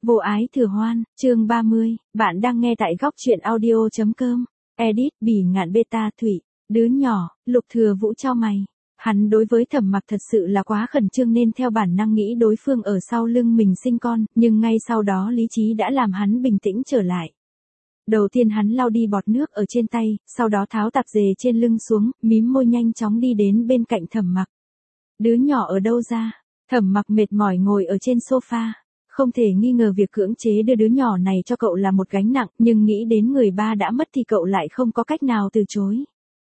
Vô ái thừa hoan, chương 30, bạn đang nghe tại góc truyện audio.com. Edit Bỉ Ngạn Beta Thủy, đứa nhỏ, Lục Thừa Vũ chau mày. Hắn đối với Thẩm Mặc thật sự là quá khẩn trương nên theo bản năng nghĩ đối phương ở sau lưng mình sinh con, nhưng ngay sau đó lý trí đã làm hắn bình tĩnh trở lại. Đầu tiên hắn lau đi bọt nước ở trên tay, sau đó tháo tạp dề trên lưng xuống, mím môi nhanh chóng đi đến bên cạnh Thẩm Mặc. Đứa nhỏ ở đâu ra? Thẩm Mặc mệt mỏi ngồi ở trên sofa. Không thể nghi ngờ việc cưỡng chế đưa đứa nhỏ này cho cậu là một gánh nặng, nhưng nghĩ đến người ba đã mất thì cậu lại không có cách nào từ chối.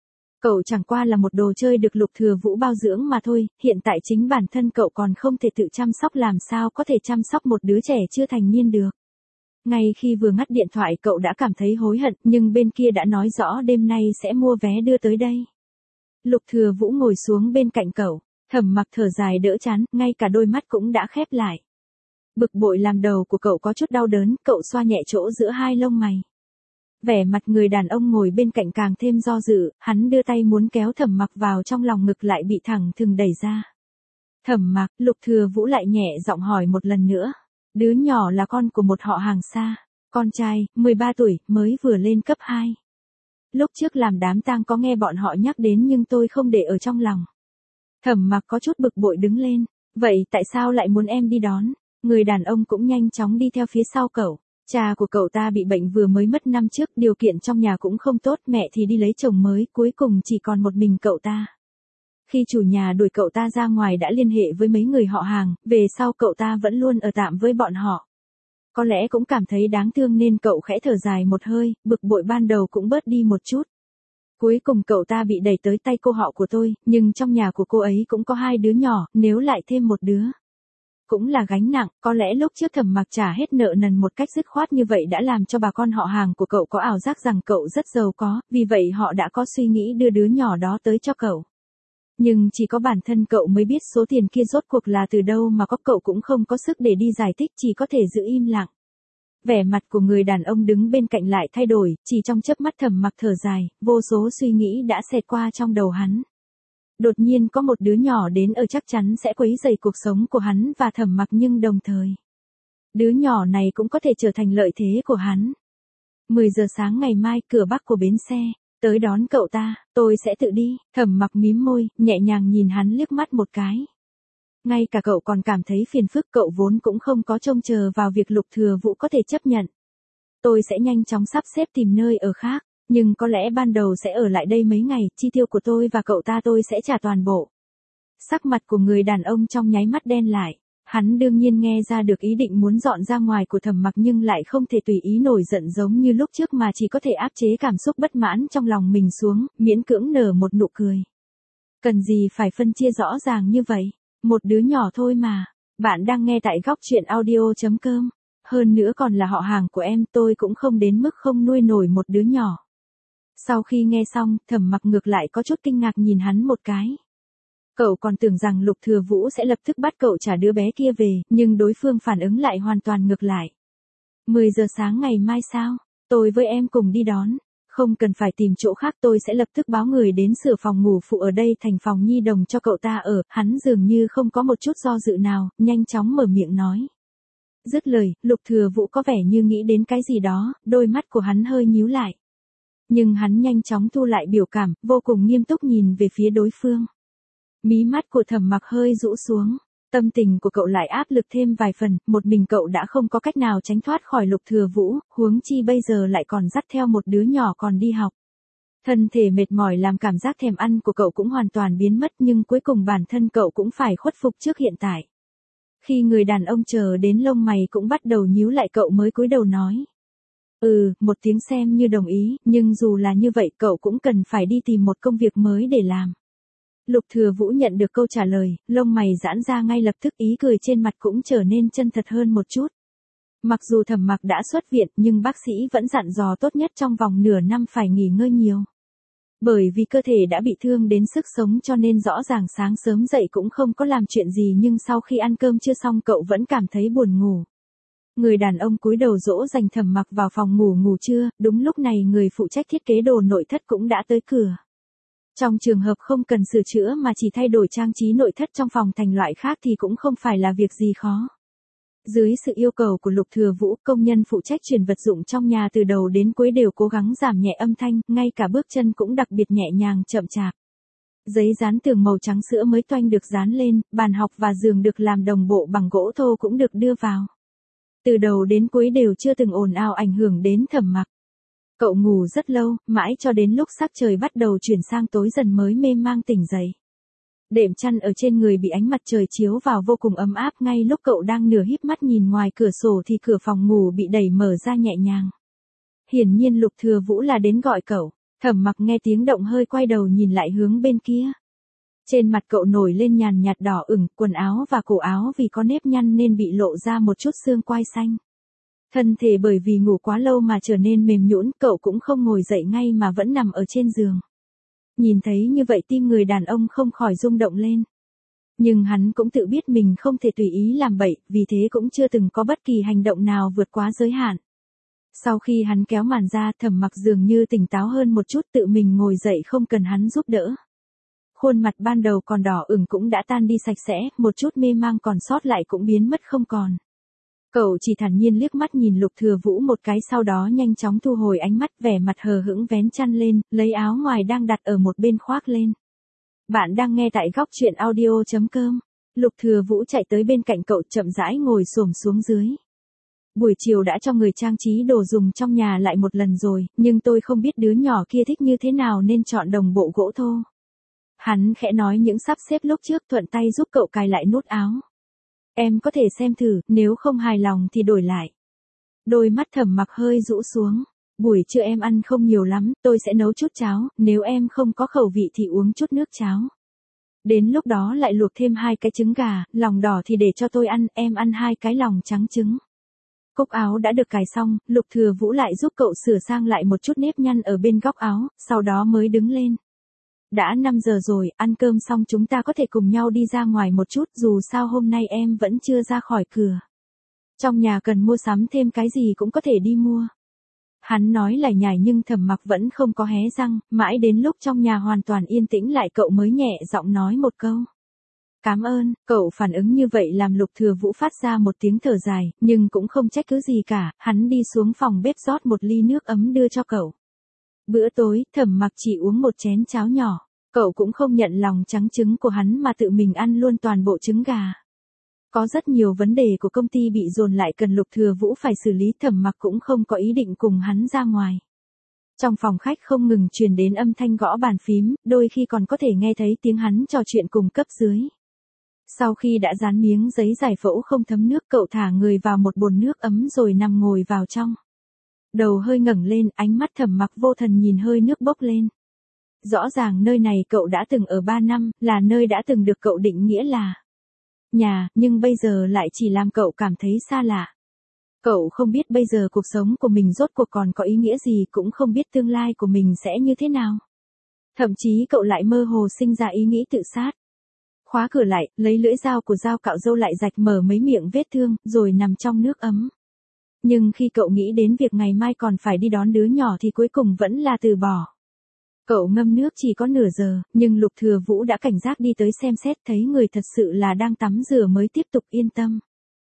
Cậu chẳng qua là một đồ chơi được Lục Thừa Vũ bao dưỡng mà thôi, hiện tại chính bản thân cậu còn không thể tự chăm sóc, làm sao có thể chăm sóc một đứa trẻ chưa thành niên được. Ngay khi vừa ngắt điện thoại cậu đã cảm thấy hối hận, nhưng bên kia đã nói rõ đêm nay sẽ mua vé đưa tới đây. Lục Thừa Vũ ngồi xuống bên cạnh cậu, Thẩm Mặc thở dài đỡ chán, ngay cả đôi mắt cũng đã khép lại. Bực bội làm đầu của cậu có chút đau đớn, cậu xoa nhẹ chỗ giữa hai lông mày. Vẻ mặt người đàn ông ngồi bên cạnh càng thêm do dự, hắn đưa tay muốn kéo Thẩm Mặc vào trong lòng ngực lại bị thẳng thừng đẩy ra. Thẩm Mặc, Lục Thừa Vũ lại nhẹ giọng hỏi một lần nữa. Đứa nhỏ là con của một họ hàng xa, con trai, 13 tuổi, mới vừa lên cấp 2. Lúc trước làm đám tang có nghe bọn họ nhắc đến nhưng tôi không để ở trong lòng. Thẩm Mặc có chút bực bội đứng lên, vậy tại sao lại muốn em đi đón? Người đàn ông cũng nhanh chóng đi theo phía sau cậu. Cha của cậu ta bị bệnh vừa mới mất năm trước, điều kiện trong nhà cũng không tốt, mẹ thì đi lấy chồng mới, cuối cùng chỉ còn một mình cậu ta. Khi chủ nhà đuổi cậu ta ra ngoài đã liên hệ với mấy người họ hàng, về sau cậu ta vẫn luôn ở tạm với bọn họ. Có lẽ cũng cảm thấy đáng thương nên cậu khẽ thở dài một hơi, bực bội ban đầu cũng bớt đi một chút. Cuối cùng cậu ta bị đẩy tới tay cô họ của tôi, nhưng trong nhà của cô ấy cũng có 2 đứa nhỏ, nếu lại thêm một đứa cũng là gánh nặng. Có lẽ lúc trước Thẩm Mặc trả hết nợ nần một cách dứt khoát như vậy đã làm cho bà con họ hàng của cậu có ảo giác rằng cậu rất giàu có, vì vậy họ đã có suy nghĩ đưa đứa nhỏ đó tới cho cậu. Nhưng chỉ có bản thân cậu mới biết số tiền kia rốt cuộc là từ đâu mà có, cậu cũng không có sức để đi giải thích, chỉ có thể giữ im lặng. Vẻ mặt của người đàn ông đứng bên cạnh lại thay đổi, chỉ trong chớp mắt Thẩm Mặc thở dài, vô số suy nghĩ đã xẹt qua trong đầu hắn. Đột nhiên có một đứa nhỏ đến ở chắc chắn sẽ quấy rầy cuộc sống của hắn và Thẩm Mặc, nhưng đồng thời, đứa nhỏ này cũng có thể trở thành lợi thế của hắn. 10 giờ sáng ngày mai, cửa bắc của bến xe, tới đón cậu ta, tôi sẽ tự đi. Thẩm Mặc mím môi, nhẹ nhàng nhìn hắn liếc mắt một cái. Ngay cả cậu còn cảm thấy phiền phức, cậu vốn cũng không có trông chờ vào việc Lục Thừa Vũ có thể chấp nhận. Tôi sẽ nhanh chóng sắp xếp tìm nơi ở khác. Nhưng có lẽ ban đầu sẽ ở lại đây mấy ngày, chi tiêu của tôi và cậu ta tôi sẽ trả toàn bộ. Sắc mặt của người đàn ông trong nháy mắt đen lại. Hắn đương nhiên nghe ra được ý định muốn dọn ra ngoài của Thẩm Mặc nhưng lại không thể tùy ý nổi giận giống như lúc trước mà chỉ có thể áp chế cảm xúc bất mãn trong lòng mình xuống, miễn cưỡng nở một nụ cười. Cần gì phải phân chia rõ ràng như vậy, một đứa nhỏ thôi mà. Bạn đang nghe tại góc truyện audio.com. Hơn nữa còn là họ hàng của em, tôi cũng không đến mức không nuôi nổi một đứa nhỏ. Sau khi nghe xong, Thẩm Mặc ngược lại có chút kinh ngạc nhìn hắn một cái. Cậu còn tưởng rằng Lục Thừa Vũ sẽ lập tức bắt cậu trả đứa bé kia về, nhưng đối phương phản ứng lại hoàn toàn ngược lại. 10 giờ sáng ngày mai sao? Tôi với em cùng đi đón. Không cần phải tìm chỗ khác, tôi sẽ lập tức báo người đến sửa phòng ngủ phụ ở đây thành phòng nhi đồng cho cậu ta ở. Hắn dường như không có một chút do dự nào, nhanh chóng mở miệng nói. Dứt lời, Lục Thừa Vũ có vẻ như nghĩ đến cái gì đó, đôi mắt của hắn hơi nhíu lại. Nhưng hắn nhanh chóng thu lại biểu cảm, vô cùng nghiêm túc nhìn về phía đối phương. Mí mắt của Thẩm Mặc hơi rũ xuống, tâm tình của cậu lại áp lực thêm vài phần, một mình cậu đã không có cách nào tránh thoát khỏi Lục Thừa Vũ, huống chi bây giờ lại còn dắt theo một đứa nhỏ còn đi học. Thân thể mệt mỏi làm cảm giác thèm ăn của cậu cũng hoàn toàn biến mất, nhưng cuối cùng bản thân cậu cũng phải khuất phục trước hiện tại. Khi người đàn ông chờ đến lông mày cũng bắt đầu nhíu lại cậu mới cúi đầu nói. Một tiếng xem như đồng ý, nhưng dù là như vậy cậu cũng cần phải đi tìm một công việc mới để làm. Lục Thừa Vũ nhận được câu trả lời, lông mày giãn ra ngay lập tức, ý cười trên mặt cũng trở nên chân thật hơn một chút. Mặc dù Thẩm Mặc đã xuất viện nhưng bác sĩ vẫn dặn dò tốt nhất trong vòng nửa năm phải nghỉ ngơi nhiều. Bởi vì cơ thể đã bị thương đến sức sống cho nên rõ ràng sáng sớm dậy cũng không có làm chuyện gì, nhưng sau khi ăn cơm chưa xong cậu vẫn cảm thấy buồn ngủ. Người đàn ông cúi đầu dỗ dành Thẩm Mặc vào phòng ngủ trưa, đúng lúc này người phụ trách thiết kế đồ nội thất cũng đã tới cửa. Trong trường hợp không cần sửa chữa mà chỉ thay đổi trang trí nội thất trong phòng thành loại khác thì cũng không phải là việc gì khó. Dưới sự yêu cầu của Lục Thừa Vũ, công nhân phụ trách chuyển vật dụng trong nhà từ đầu đến cuối đều cố gắng giảm nhẹ âm thanh, ngay cả bước chân cũng đặc biệt nhẹ nhàng chậm chạp. Giấy dán tường màu trắng sữa mới toanh được dán lên, bàn học và giường được làm đồng bộ bằng gỗ thô cũng được đưa vào. Từ đầu đến cuối đều chưa từng ồn ào ảnh hưởng đến Thẩm Mặc. Cậu ngủ rất lâu, mãi cho đến lúc sắc trời bắt đầu chuyển sang tối dần mới mê mang tỉnh dậy. Đệm chăn ở trên người bị ánh mặt trời chiếu vào vô cùng ấm áp, ngay lúc cậu đang nửa híp mắt nhìn ngoài cửa sổ thì cửa phòng ngủ bị đẩy mở ra nhẹ nhàng. Hiển nhiên Lục Thừa Vũ là đến gọi cậu. Thẩm Mặc nghe tiếng động hơi quay đầu nhìn lại hướng bên kia. Trên mặt cậu nổi lên nhàn nhạt đỏ ửng, quần áo và cổ áo vì có nếp nhăn nên bị lộ ra một chút xương quai xanh. Thân thể bởi vì ngủ quá lâu mà trở nên mềm nhũn, cậu cũng không ngồi dậy ngay mà vẫn nằm ở trên giường. Nhìn thấy như vậy tim người đàn ông không khỏi rung động lên. Nhưng hắn cũng tự biết mình không thể tùy ý làm bậy, vì thế cũng chưa từng có bất kỳ hành động nào vượt quá giới hạn. Sau khi hắn kéo màn ra, Thẩm Mặc dường như tỉnh táo hơn một chút, tự mình ngồi dậy không cần hắn giúp đỡ. Khuôn mặt ban đầu còn đỏ ửng cũng đã tan đi sạch sẽ, một chút mê mang còn sót lại cũng biến mất không còn. Cậu chỉ thản nhiên liếc mắt nhìn Lục Thừa Vũ một cái, sau đó nhanh chóng thu hồi ánh mắt, vẻ mặt hờ hững vén chăn lên, lấy áo ngoài đang đặt ở một bên khoác lên. Bạn đang nghe tại góc truyện audio.com. Lục Thừa Vũ chạy tới bên cạnh cậu, chậm rãi ngồi xổm xuống dưới. Buổi chiều đã cho người trang trí đồ dùng trong nhà lại một lần rồi, nhưng tôi không biết đứa nhỏ kia thích như thế nào nên chọn đồng bộ gỗ thô. Hắn khẽ nói những sắp xếp lúc trước, thuận tay giúp cậu cài lại nút áo. Em có thể xem thử, nếu không hài lòng thì đổi lại. Đôi mắt Thẩm Mặc hơi rũ xuống. Buổi trưa em ăn không nhiều lắm, tôi sẽ nấu chút cháo, nếu em không có khẩu vị thì uống chút nước cháo. Đến lúc đó lại luộc thêm 2 cái trứng gà, lòng đỏ thì để cho tôi ăn, em ăn 2 cái lòng trắng trứng. Cúc áo đã được cài xong, Lục Thừa Vũ lại giúp cậu sửa sang lại một chút nếp nhăn ở bên góc áo, sau đó mới đứng lên. Đã 5 giờ rồi, ăn cơm xong chúng ta có thể cùng nhau đi ra ngoài một chút, dù sao hôm nay em vẫn chưa ra khỏi cửa. Trong nhà cần mua sắm thêm cái gì cũng có thể đi mua. Hắn nói lải nhải nhưng Thẩm Mặc vẫn không có hé răng, mãi đến lúc trong nhà hoàn toàn yên tĩnh lại cậu mới nhẹ giọng nói một câu. Cảm ơn. Cậu phản ứng như vậy làm Lục Thừa Vũ phát ra một tiếng thở dài, nhưng cũng không trách cứ gì cả, hắn đi xuống phòng bếp rót một ly nước ấm đưa cho cậu. Bữa tối, Thẩm Mặc chỉ uống một chén cháo nhỏ, cậu cũng không nhận lòng trắng trứng của hắn mà tự mình ăn luôn toàn bộ trứng gà. Có rất nhiều vấn đề của công ty bị dồn lại cần Lục Thừa Vũ phải xử lý, Thẩm Mặc cũng không có ý định cùng hắn ra ngoài. Trong phòng khách không ngừng truyền đến âm thanh gõ bàn phím, đôi khi còn có thể nghe thấy tiếng hắn trò chuyện cùng cấp dưới. Sau khi đã dán miếng giấy giải phẫu không thấm nước, cậu thả người vào một bồn nước ấm rồi nằm ngồi vào trong. Đầu hơi ngẩng lên, ánh mắt Thẩm Mặc vô thần nhìn hơi nước bốc lên. Rõ ràng nơi này cậu đã từng ở 3 năm, là nơi đã từng được cậu định nghĩa là nhà, nhưng bây giờ lại chỉ làm cậu cảm thấy xa lạ. Cậu không biết bây giờ cuộc sống của mình rốt cuộc còn có ý nghĩa gì, cũng không biết tương lai của mình sẽ như thế nào. Thậm chí cậu lại mơ hồ sinh ra ý nghĩ tự sát. Khóa cửa lại, lấy lưỡi dao của dao cạo râu lại rạch mở mấy miệng vết thương, rồi nằm trong nước ấm. Nhưng khi cậu nghĩ đến việc ngày mai còn phải đi đón đứa nhỏ thì cuối cùng vẫn là từ bỏ. Cậu ngâm nước chỉ có nửa giờ, nhưng Lục Thừa Vũ đã cảnh giác đi tới xem xét, thấy người thật sự là đang tắm rửa mới tiếp tục yên tâm.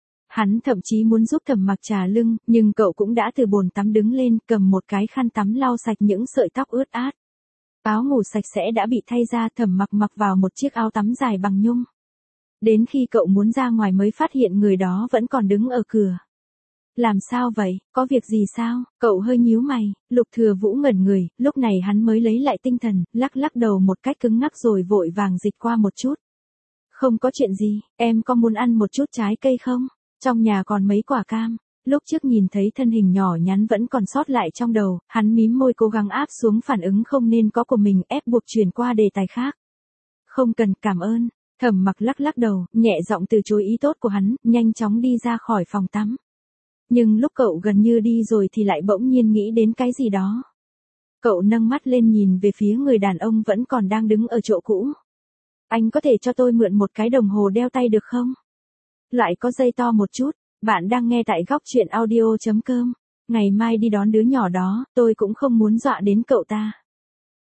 Hắn thậm chí muốn giúp Thẩm Mặc trà lưng, nhưng cậu cũng đã từ bồn tắm đứng lên, cầm một cái khăn tắm lau sạch những sợi tóc ướt át. Áo ngủ sạch sẽ đã bị thay ra, Thẩm Mặc mặc vào một chiếc áo tắm dài bằng nhung. Đến khi cậu muốn ra ngoài mới phát hiện người đó vẫn còn đứng ở cửa. Làm sao vậy, có việc gì sao? Cậu hơi nhíu mày, Lục Thừa Vũ ngẩn người, lúc này hắn mới lấy lại tinh thần, lắc lắc đầu một cách cứng ngắc rồi vội vàng dịch qua một chút. Không có chuyện gì, em có muốn ăn một chút trái cây không? Trong nhà còn mấy quả cam. Lúc trước nhìn thấy thân hình nhỏ nhắn vẫn còn sót lại trong đầu, hắn mím môi cố gắng áp xuống phản ứng không nên có của mình, ép buộc chuyển qua đề tài khác. Không cần, cảm ơn. Thẩm Mặc lắc lắc đầu, nhẹ giọng từ chối ý tốt của hắn, nhanh chóng đi ra khỏi phòng tắm. Nhưng lúc cậu gần như đi rồi thì lại bỗng nhiên nghĩ đến cái gì đó. Cậu nâng mắt lên nhìn về phía người đàn ông vẫn còn đang đứng ở chỗ cũ. Anh có thể cho tôi mượn một cái đồng hồ đeo tay được không? Loại có dây to một chút. Bạn đang nghe tại góc truyện audio.com. Ngày mai đi đón đứa nhỏ đó, tôi cũng không muốn dọa đến cậu ta.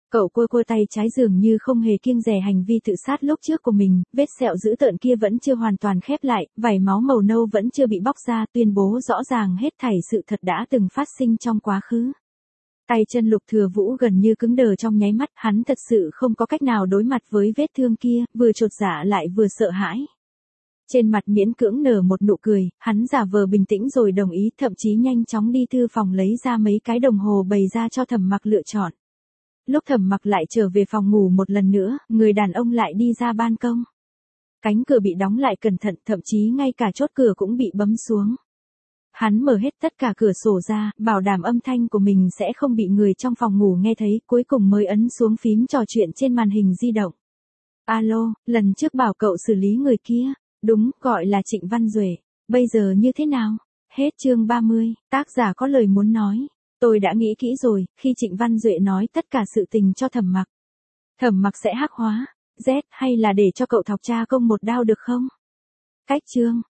Cậu cua tay trái dường như không hề kiêng dè hành vi tự sát lúc trước của mình, vết sẹo dữ tợn kia vẫn chưa hoàn toàn khép lại, vảy máu màu nâu vẫn chưa bị bóc ra, tuyên bố rõ ràng hết thảy sự thật đã từng phát sinh trong quá khứ. Tay chân Lục Thừa Vũ gần như cứng đờ trong nháy mắt, hắn thật sự không có cách nào đối mặt với vết thương kia, vừa chột dạ lại vừa sợ hãi. Trên mặt miễn cưỡng nở một nụ cười, hắn giả vờ bình tĩnh rồi đồng ý, thậm chí nhanh chóng đi thư phòng lấy ra mấy cái đồng hồ bày ra cho Thẩm Mặc lựa chọn. Lúc Thẩm Mặc lại trở về phòng ngủ một lần nữa, người đàn ông lại đi ra ban công. Cánh cửa bị đóng lại cẩn thận, thậm chí ngay cả chốt cửa cũng bị bấm xuống. Hắn mở hết tất cả cửa sổ ra, bảo đảm âm thanh của mình sẽ không bị người trong phòng ngủ nghe thấy, cuối cùng mới ấn xuống phím trò chuyện trên màn hình di động. Alo, lần trước bảo cậu xử lý người kia. Đúng, gọi là Trịnh Văn Duệ. Bây giờ như thế nào? Hết chương 30, tác giả có lời muốn nói. Tôi đã nghĩ kỹ rồi, khi Trịnh Văn Duệ nói tất cả sự tình cho Thẩm Mặc. Thẩm Mặc sẽ hắc hóa, Z hay là để cho cậu thọc cha công một đao được không? Cách chương.